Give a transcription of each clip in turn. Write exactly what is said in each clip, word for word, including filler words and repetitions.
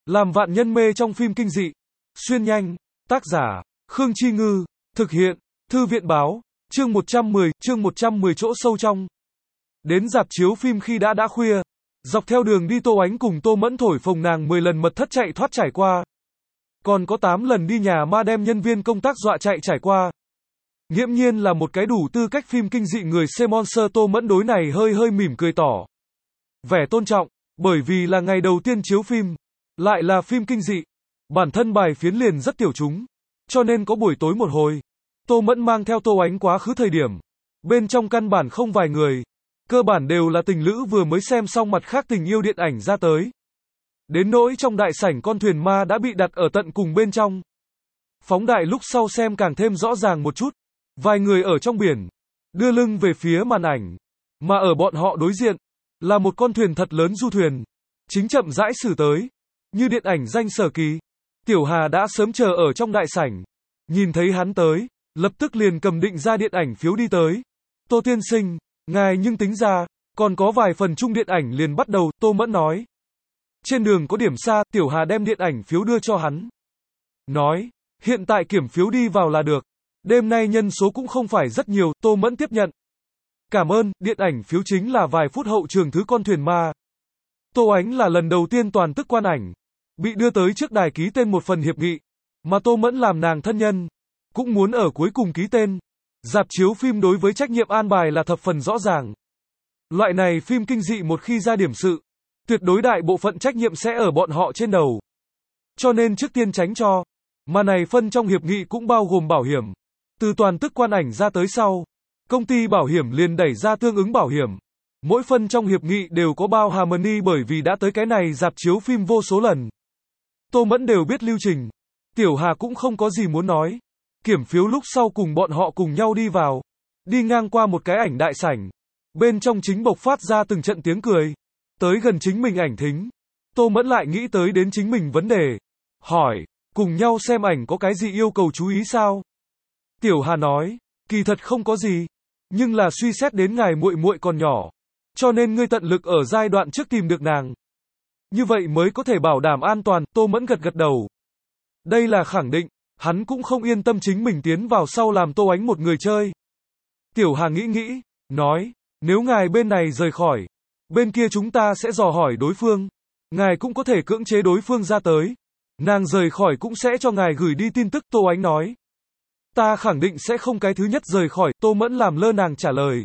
Làm vạn nhân mê trong phim kinh dị. Xuyên nhanh. Tác giả, Khương Chi Ngư. Thực hiện, Thư viện Báo. Chương một trăm mười, chương một trăm mười chỗ sâu trong. Đến rạp chiếu phim khi đã đã khuya. Dọc theo đường đi Tô Ánh cùng Tô Mẫn thổi phồng nàng mười lần mật thất chạy thoát trải qua. Còn có tám lần đi nhà ma đem nhân viên công tác dọa chạy trải qua. Nghiễm nhiên là một cái đủ tư cách phim kinh dị người xem monster. Tô Mẫn đối này hơi hơi mỉm cười tỏ vẻ tôn trọng, bởi vì là ngày đầu tiên chiếu phim, lại là phim kinh dị. Bản thân bài phiến liền rất tiểu chúng, cho nên có buổi tối một hồi, Tô Mẫn mang theo Tô Ánh quá khứ thời điểm. Bên trong căn bản không vài người, cơ bản đều là tình lữ vừa mới xem xong mặt khác tình yêu điện ảnh ra tới. Đến nỗi trong đại sảnh con thuyền ma đã bị đặt ở tận cùng bên trong. Phóng đại lúc sau xem càng thêm rõ ràng một chút. Vài người ở trong biển, đưa lưng về phía màn ảnh, mà ở bọn họ đối diện, là một con thuyền thật lớn du thuyền, chính chậm rãi xử tới, như điện ảnh danh Sở Kỳ. Tiểu Hà đã sớm chờ ở trong đại sảnh, nhìn thấy hắn tới, lập tức liền cầm định ra điện ảnh phiếu đi tới. Tô tiên sinh, ngài nhưng tính ra, còn có vài phần chung điện ảnh liền bắt đầu, Tô Mẫn nói. Trên đường có điểm xa, Tiểu Hà đem điện ảnh phiếu đưa cho hắn. Nói, hiện tại kiểm phiếu đi vào là được. Đêm nay nhân số cũng không phải rất nhiều, Tô Mẫn tiếp nhận. Cảm ơn, điện ảnh phiếu chính là vài phút hậu trường thứ con thuyền ma. Tô Ánh là lần đầu tiên toàn tức quan ảnh, bị đưa tới trước đài ký tên một phần hiệp nghị, mà Tô Mẫn làm nàng thân nhân, cũng muốn ở cuối cùng ký tên. Rạp chiếu phim đối với trách nhiệm an bài là thập phần rõ ràng. Loại này phim kinh dị một khi ra điểm sự, tuyệt đối đại bộ phận trách nhiệm sẽ ở bọn họ trên đầu. Cho nên trước tiên tránh cho, mà này phân trong hiệp nghị cũng bao gồm bảo hiểm. Từ toàn tức quan ảnh ra tới sau, công ty bảo hiểm liền đẩy ra tương ứng bảo hiểm. Mỗi phân trong hiệp nghị đều có bao harmony bởi vì đã tới cái này rạp chiếu phim vô số lần. Tô Mẫn đều biết lưu trình. Tiểu Hà cũng không có gì muốn nói. Kiểm phiếu lúc sau cùng bọn họ cùng nhau đi vào. Đi ngang qua một cái ảnh đại sảnh. Bên trong chính bộc phát ra từng trận tiếng cười. Tới gần chính mình ảnh thính. Tô Mẫn lại nghĩ tới đến chính mình vấn đề. Hỏi, cùng nhau xem ảnh có cái gì yêu cầu chú ý sao? Tiểu Hà nói, kỳ thật không có gì, nhưng là suy xét đến ngài muội muội còn nhỏ, cho nên ngươi tận lực ở giai đoạn trước tìm được nàng. Như vậy mới có thể bảo đảm an toàn, Tô Mẫn gật gật đầu. Đây là khẳng định, hắn cũng không yên tâm chính mình tiến vào sau làm Tô Ánh một người chơi. Tiểu Hà nghĩ nghĩ, nói, nếu ngài bên này rời khỏi, bên kia chúng ta sẽ dò hỏi đối phương, ngài cũng có thể cưỡng chế đối phương ra tới. Nàng rời khỏi cũng sẽ cho ngài gửi đi tin tức, Tô Ánh nói. Ta khẳng định sẽ không cái thứ nhất rời khỏi, Tô Mẫn làm lơ nàng trả lời.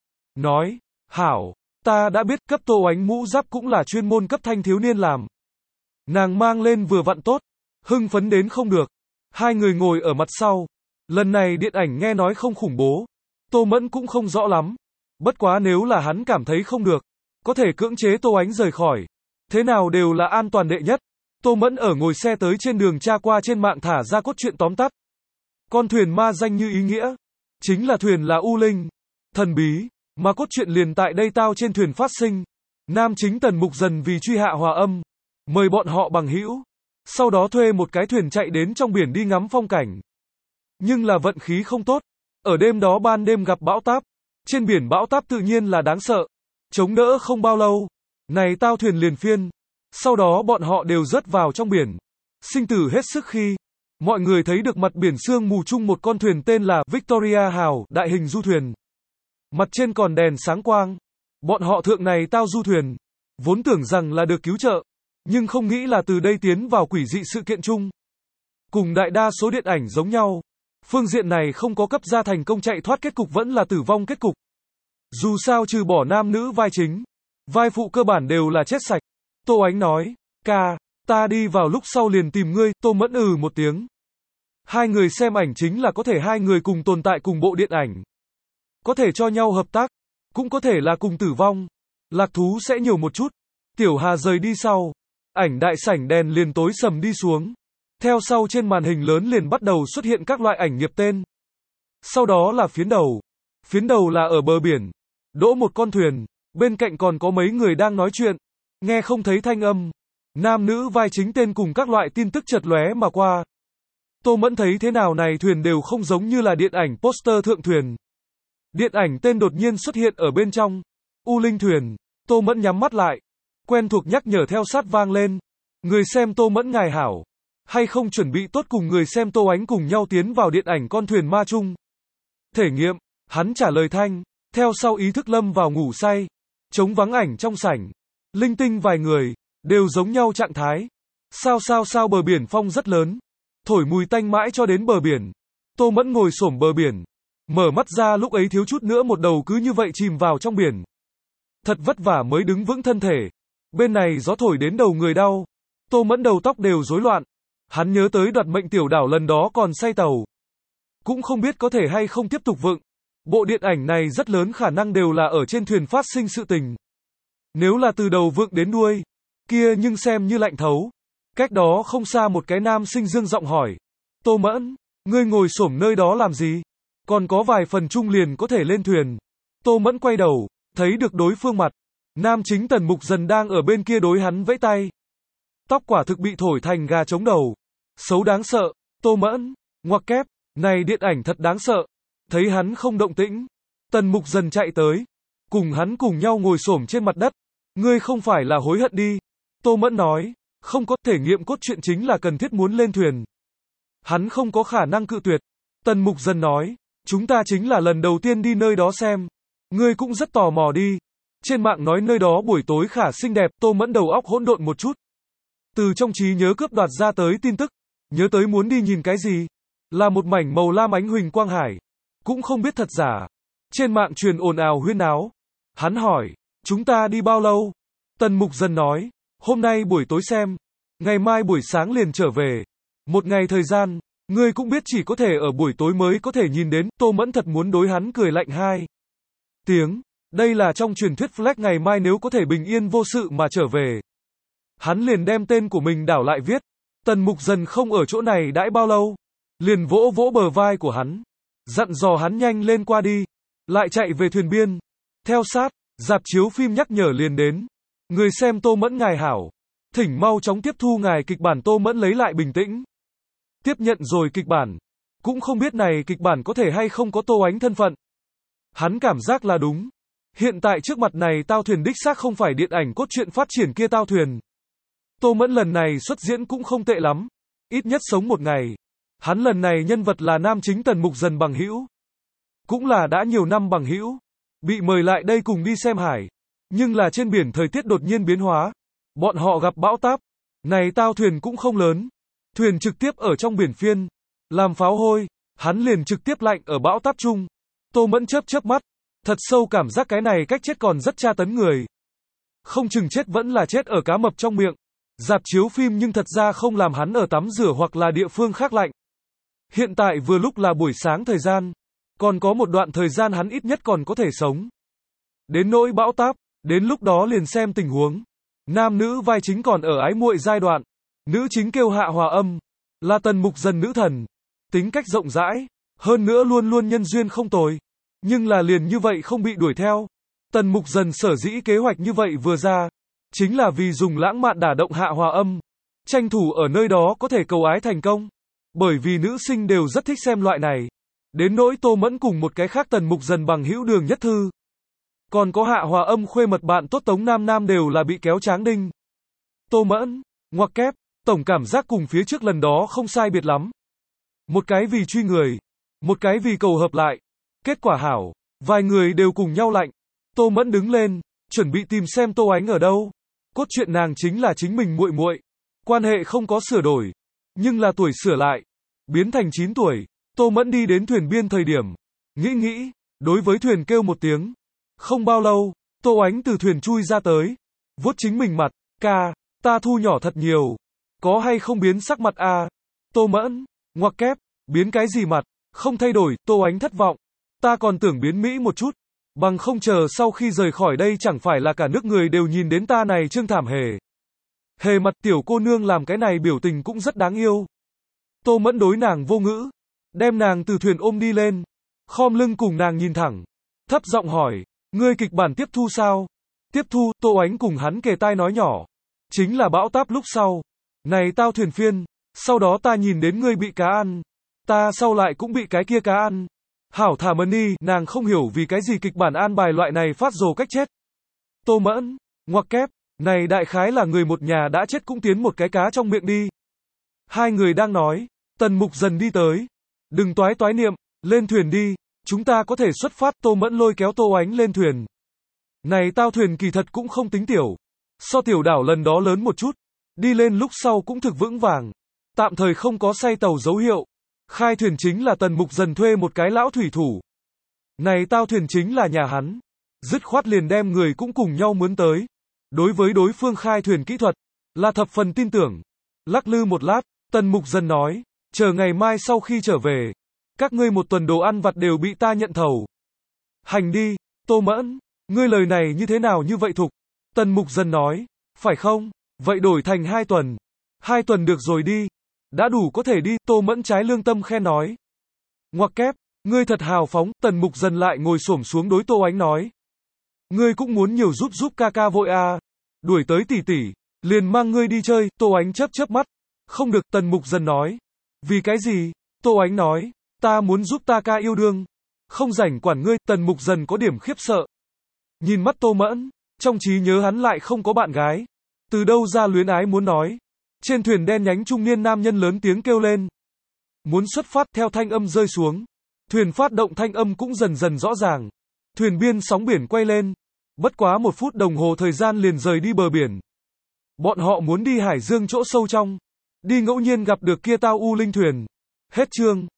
Nói, hảo, ta đã biết cấp Tô Ánh mũ giáp cũng là chuyên môn cấp thanh thiếu niên làm. Nàng mang lên vừa vặn tốt, hưng phấn đến không được. Hai người ngồi ở mặt sau. Lần này điện ảnh nghe nói không khủng bố. Tô Mẫn cũng không rõ lắm. Bất quá nếu là hắn cảm thấy không được, có thể cưỡng chế Tô Ánh rời khỏi. Thế nào đều là an toàn đệ nhất. Tô Mẫn ở ngồi xe tới trên đường tra qua trên mạng thả ra cốt truyện tóm tắt. Con thuyền ma danh như ý nghĩa, chính là thuyền là U Linh, thần bí, mà cốt truyện liền tại đây tao trên thuyền phát sinh. Nam chính Tần Mục dần vì truy hạ hòa âm, mời bọn họ bằng hữu, sau đó thuê một cái thuyền chạy đến trong biển đi ngắm phong cảnh. Nhưng là vận khí không tốt, ở đêm đó ban đêm gặp bão táp, trên biển bão táp tự nhiên là đáng sợ, chống đỡ không bao lâu, này tao thuyền liền phiên, sau đó bọn họ đều rớt vào trong biển, sinh tử hết sức khi. Mọi người thấy được mặt biển sương mù chung một con thuyền tên là Victoria Hào, đại hình du thuyền. Mặt trên còn đèn sáng quang. Bọn họ thượng này tao du thuyền, vốn tưởng rằng là được cứu trợ, nhưng không nghĩ là từ đây tiến vào quỷ dị sự kiện chung. Cùng đại đa số điện ảnh giống nhau, phương diện này không có cấp ra thành công chạy thoát kết cục vẫn là tử vong kết cục. Dù sao trừ bỏ nam nữ vai chính, vai phụ cơ bản đều là chết sạch. Tô Ánh nói, ca, ta đi vào lúc sau liền tìm ngươi, Tô Mẫn ừ một tiếng. Hai người xem ảnh chính là có thể hai người cùng tồn tại cùng bộ điện ảnh. Có thể cho nhau hợp tác, cũng có thể là cùng tử vong. Lạc thú sẽ nhiều một chút. Tiểu Hà rời đi sau. Ảnh đại sảnh đèn liền tối sầm đi xuống. Theo sau trên màn hình lớn liền bắt đầu xuất hiện các loại ảnh nghiệp tên. Sau đó là phiến đầu. Phiến đầu là ở bờ biển. Đỗ một con thuyền. Bên cạnh còn có mấy người đang nói chuyện. Nghe không thấy thanh âm. Nam nữ vai chính tên cùng các loại tin tức chợt lóe mà qua. Tô Mẫn thấy thế nào này thuyền đều không giống như là điện ảnh poster thượng thuyền. Điện ảnh tên đột nhiên xuất hiện ở bên trong. U Linh thuyền. Tô Mẫn nhắm mắt lại. Quen thuộc nhắc nhở theo sát vang lên. Người xem Tô Mẫn ngài hảo. Hay không chuẩn bị tốt cùng người xem Tô Ánh cùng nhau tiến vào điện ảnh Con thuyền ma chung? Thể nghiệm, hắn trả lời thanh, theo sau ý thức lâm vào ngủ say. Trống vắng ảnh trong sảnh. Linh tinh vài người, đều giống nhau trạng thái. Sao sao sao bờ biển phong rất lớn. Thổi mùi tanh mãi cho đến bờ biển. Tô Mẫn ngồi xổm bờ biển. Mở mắt ra lúc ấy thiếu chút nữa một đầu cứ như vậy chìm vào trong biển. Thật vất vả mới đứng vững thân thể. Bên này gió thổi đến đầu người đau. Tô Mẫn đầu tóc đều rối loạn. Hắn nhớ tới đoạt mệnh tiểu đảo lần đó còn say tàu. Cũng không biết có thể hay không tiếp tục vựng. Bộ điện ảnh này rất lớn khả năng đều là ở trên thuyền phát sinh sự tình. Nếu là từ đầu vựng đến đuôi, kia nhưng xem như lạnh thấu. Cách đó không xa một cái nam sinh dương giọng hỏi. Tô Mẫn, ngươi ngồi xổm nơi đó làm gì? Còn có vài phần chung liền có thể lên thuyền. Tô Mẫn quay đầu, thấy được đối phương mặt. Nam chính Tần Mục Dần đang ở bên kia đối hắn vẫy tay. Tóc quả thực bị thổi thành gà trống đầu. Xấu đáng sợ. Tô Mẫn, ngoặc kép, này điện ảnh thật đáng sợ. Thấy hắn không động tĩnh, Tần Mục Dần chạy tới, cùng hắn cùng nhau ngồi xổm trên mặt đất. Ngươi không phải là hối hận đi? Tô Mẫn nói, không có, thể nghiệm cốt truyện chính là cần thiết muốn lên thuyền. Hắn không có khả năng cự tuyệt. Tần Mục Dần nói, chúng ta chính là lần đầu tiên đi nơi đó xem. Ngươi cũng rất tò mò đi. Trên mạng nói nơi đó buổi tối khả xinh đẹp. Tô Mẫn đầu óc hỗn độn một chút. Từ trong trí nhớ cướp đoạt ra tới tin tức, nhớ tới muốn đi nhìn cái gì. Là một mảnh màu lam ánh huỳnh quang hải. Cũng không biết thật giả. Trên mạng truyền ồn ào huyên náo. Hắn hỏi, chúng ta đi bao lâu? Tần Mục Dần nói, hôm nay buổi tối xem, ngày mai buổi sáng liền trở về. Một ngày thời gian, ngươi cũng biết chỉ có thể ở buổi tối mới có thể nhìn đến. Tô Mẫn thật muốn đối hắn cười lạnh hai tiếng. Đây là trong truyền thuyết Flash ngày mai nếu có thể bình yên vô sự mà trở về. Hắn liền đem tên của mình đảo lại viết. Tần Mục Dần không ở chỗ này đãi bao lâu. Liền vỗ vỗ bờ vai của hắn. Dặn dò hắn nhanh lên qua đi. Lại chạy về thuyền biên. Theo sát, rạp chiếu phim nhắc nhở liền đến. Người xem Tô Mẫn ngài hảo. Thỉnh mau chóng tiếp thu ngài kịch bản. Tô Mẫn lấy lại bình tĩnh. Tiếp nhận rồi kịch bản. Cũng không biết này kịch bản có thể hay không có Tô Ánh thân phận. Hắn cảm giác là đúng. Hiện tại trước mặt này tao thuyền đích xác không phải điện ảnh cốt truyện phát triển kia tao thuyền. Tô Mẫn lần này xuất diễn cũng không tệ lắm. Ít nhất sống một ngày. Hắn lần này nhân vật là nam chính Tần Mục Dần bằng hữu. Cũng là đã nhiều năm bằng hữu. Bị mời lại đây cùng đi xem hải. Nhưng là trên biển thời tiết đột nhiên biến hóa. Bọn họ gặp bão táp. Này tao thuyền cũng không lớn. Thuyền trực tiếp ở trong biển phiên. Làm pháo hôi. Hắn liền trực tiếp lạnh ở bão táp chung. Tô Mẫn chớp chớp mắt. Thật sâu cảm giác cái này cách chết còn rất tra tấn người. Không chừng chết vẫn là chết ở cá mập trong miệng. Rạp chiếu phim nhưng thật ra không làm hắn ở tắm rửa hoặc là địa phương khác lạnh. Hiện tại vừa lúc là buổi sáng thời gian. Còn có một đoạn thời gian hắn ít nhất còn có thể sống. Đến nỗi bão táp, đến lúc đó liền xem tình huống. Nam nữ vai chính còn ở ái muội giai đoạn. Nữ chính kêu Hạ Hòa Âm. Là Tần Mục Dần nữ thần. Tính cách rộng rãi. Hơn nữa luôn luôn nhân duyên không tồi. Nhưng là liền như vậy không bị đuổi theo. Tần Mục Dần sở dĩ kế hoạch như vậy vừa ra. Chính là vì dùng lãng mạn đả động Hạ Hòa Âm. Tranh thủ ở nơi đó có thể cầu ái thành công. Bởi vì nữ sinh đều rất thích xem loại này. Đến nỗi Tô Mẫn cùng một cái khác Tần Mục Dần bằng hữu Đường Nhất Thư. Còn có Hạ Hòa Âm khuê mật bạn tốt Tống Nam Nam đều là bị kéo tráng đinh. Tô Mẫn, ngoặc kép, tổng cảm giác cùng phía trước lần đó không sai biệt lắm. Một cái vì truy người. Một cái vì cầu hợp lại. Kết quả hảo. Vài người đều cùng nhau lạnh. Tô Mẫn đứng lên. Chuẩn bị tìm xem Tô Ánh ở đâu. Cốt truyện nàng chính là chính mình muội muội. Quan hệ không có sửa đổi. Nhưng là tuổi sửa lại. Biến thành chín tuổi. Tô Mẫn đi đến thuyền biên thời điểm. Nghĩ nghĩ. Đối với thuyền kêu một tiếng. Không bao lâu. Tô Ánh từ thuyền chui ra tới. Vuốt chính mình mặt. Ca. Ta thu nhỏ thật nhiều. Có hay không biến sắc mặt à? Tô Mẫn. Ngoặc kép. Biến cái gì mặt? Không thay đổi. Tô Ánh thất vọng. Ta còn tưởng biến Mỹ một chút. Bằng không chờ sau khi rời khỏi đây chẳng phải là cả nước người đều nhìn đến ta này trương thảm hề. Hề mặt tiểu cô nương làm cái này biểu tình cũng rất đáng yêu. Tô Mẫn đối nàng vô ngữ. Đem nàng từ thuyền ôm đi lên. Khom lưng cùng nàng nhìn thẳng. Thấp giọng hỏi. Ngươi kịch bản tiếp thu sao? Tiếp thu. Tô Ánh cùng hắn kề tai nói nhỏ. Chính là bão táp lúc sau. Này tao thuyền phiên. Sau đó ta nhìn đến ngươi bị cá ăn. Ta sau lại cũng bị cái kia cá ăn. Hảo thả mân đi, nàng không hiểu vì cái gì kịch bản an bài loại này phát rồ cách chết. Tô Mẫn, ngoặc kép, Này đại khái là người một nhà đã chết cũng tiến một cái cá trong miệng đi. Hai người đang nói, Tần Mục Dần đi tới. Đừng toái toái niệm, lên thuyền đi, chúng ta có thể xuất phát. Tô Mẫn lôi kéo Tô Ánh lên thuyền. Này tao thuyền kỳ thật cũng không tính tiểu. So tiểu đảo lần đó lớn một chút. Đi lên lúc sau cũng thực vững vàng. Tạm thời không có say tàu dấu hiệu. Khai thuyền chính là Tần Mục Dần thuê một cái lão thủy thủ. Này tao thuyền chính là nhà hắn. Dứt khoát liền đem người cũng cùng nhau mướn tới. Đối với đối phương khai thuyền kỹ thuật, là thập phần tin tưởng. Lắc lư một lát, Tần Mục Dần nói, chờ ngày mai sau khi trở về, các ngươi một tuần đồ ăn vặt đều bị ta nhận thầu. Hành đi, Tô Mẫn, ngươi lời này như thế nào như vậy thục? Tần Mục Dần nói, phải không? Vậy đổi thành hai tuần. Hai tuần được rồi đi. Đã đủ có thể đi, Tô Mẫn trái lương tâm khen nói. Ngoặc kép, ngươi thật hào phóng. Tần Mục Dần lại ngồi xổm xuống đối Tô Ánh nói. Ngươi cũng muốn nhiều giúp giúp ca ca vội à. Đuổi tới tỷ tỷ, liền mang ngươi đi chơi. Tô Ánh chớp chớp mắt. Không được, Tần Mục Dần nói. Vì cái gì? Tô Ánh nói, ta muốn giúp ta ca yêu đương. Không rảnh quản ngươi. Tần Mục Dần có điểm khiếp sợ. Nhìn mắt Tô Mẫn, trong trí nhớ hắn lại không có bạn gái. Từ đâu ra luyến ái muốn nói. Trên thuyền đen nhánh trung niên nam nhân lớn tiếng kêu lên. Muốn xuất phát. Theo thanh âm rơi xuống, thuyền phát động thanh âm cũng dần dần rõ ràng. Thuyền biên sóng biển quay lên. Bất quá một phút đồng hồ thời gian liền rời đi bờ biển. Bọn họ muốn đi hải dương chỗ sâu trong. Đi ngẫu nhiên gặp được kia tao u linh thuyền. Hết chương.